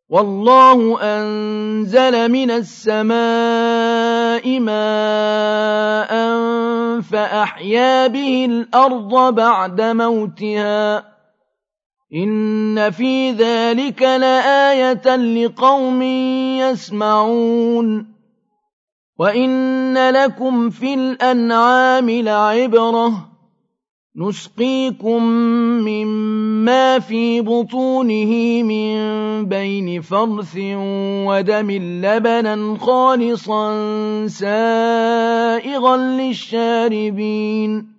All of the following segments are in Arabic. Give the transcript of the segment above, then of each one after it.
وَاللَّهُ أَنزَلَ مِنَ السَّمَاءِ مَاءً فَأَحْيَا بِهِ الْأَرْضَ بَعْدَ مَوْتِهَا ۚ إِنَّ فِي ذَلِكَ لَآيَةً لِقَوْمٍ يَسْمَعُونَ وَإِنَّ لَكُمْ فِي الْأَنْعَامِ لَعِبْرَةً ۖ نُسْقِيكُم مِّمَّا فِي بُطُونِهِ مِن بَيْنِ فَرْثٍ وَدَمٍ لَّبَنًا خَالِصًا سَائِغًا لِّلشَّارِبِينَ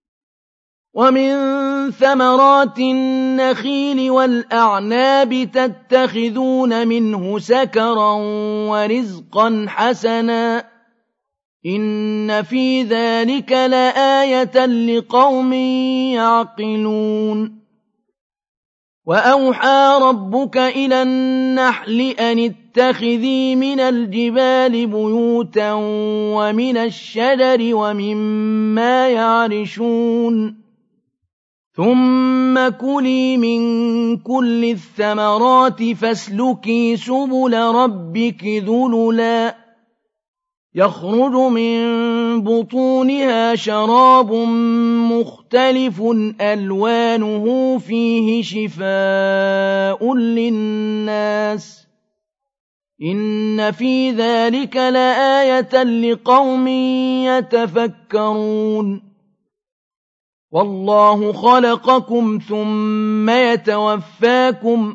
وَمِن ثَمَرَاتِ النَّخِيلِ وَالْأَعْنَابِ تَتَّخِذُونَ مِنْهُ سَكَرًا وَرِزْقًا حَسَنًا ۗ إِنَّ فِي ذَلِكَ لَآيَةً لِقَوْمٍ يَعْقِلُونَ وَأَوْحَىٰ رَبُّكَ إِلَى النَّحْلِ أَنِ اتَّخِذِي مِنَ الْجِبَالِ بُيُوتًا وَمِنَ الشَّجَرِ وَمِمَّا يَعْرِشُونَ ثُمَّ كُلِي مِن كُلِّ الثَّمَرَاتِ فَاسْلُكِي سُبُلَ رَبِّكِ ذُلُلًا يَخْرُجُ مِن بُطُونِهَا شَرَابٌ مُّخْتَلِفٌ أَلْوَانُهُ فِيهِ شِفَاءٌ لِّلنَّاسِ ۗ إِنَّ فِي ذَلِكَ لَآيَةً لِقَوْمٍ يَتَفَكَّرُونَ وَاللَّهُ خَلَقَكُمْ ثُمَّ يَتَوَفَّاكُمْ ۚ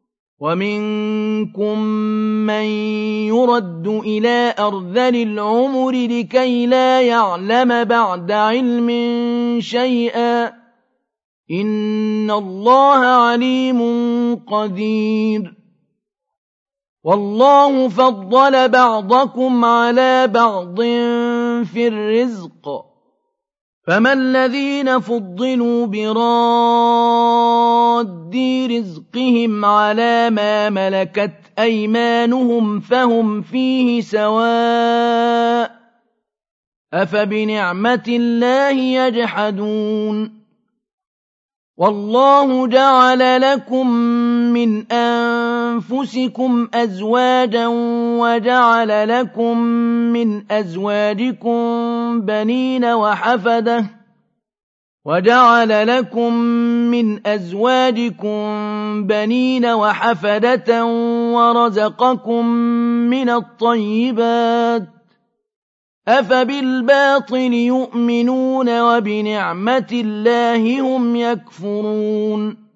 وَمِنكُم مَّن يُرَدُّ إِلَىٰ أَرْذَلِ الْعُمُرِ لِكَيْ لَا يَعْلَمَ بَعْدَ عِلْمٍ شَيْئًا ۚ إِنَّ اللَّهَ عَلِيمٌ قَدِيرٌ وَاللَّهُ فَضَّلَ بَعْضَكُمْ عَلَىٰ بَعْضٍ فِي الرِّزْقِ ۚ فَمَا الَّذِينَ فُضِّلُوا بِرَادِّي رِزْقِهِمْ عَلَىٰ مَا مَلَكَتْ أَيْمَانُهُمْ فَهُمْ فِيهِ سَوَاءٌ ۚ أَفَبِنِعْمَةِ اللَّهِ يَجْحَدُونَ وَاللَّهُ جَعَلَ لَكُم مِّنْ أَنفُسِكُمْ أَزْوَاجًا وَجَعَلَ لَكُم مِّنْ أَزْوَاجِكُم بَنِينَ وَحَفَدَةً وَرَزَقَكُم مِّنَ الطَّيِّبَاتِ ۚ أَفَبِالْبَاطِلِ يُؤْمِنُونَ وَبِنِعْمَةِ اللَّهِ هُمْ يَكْفُرُونَ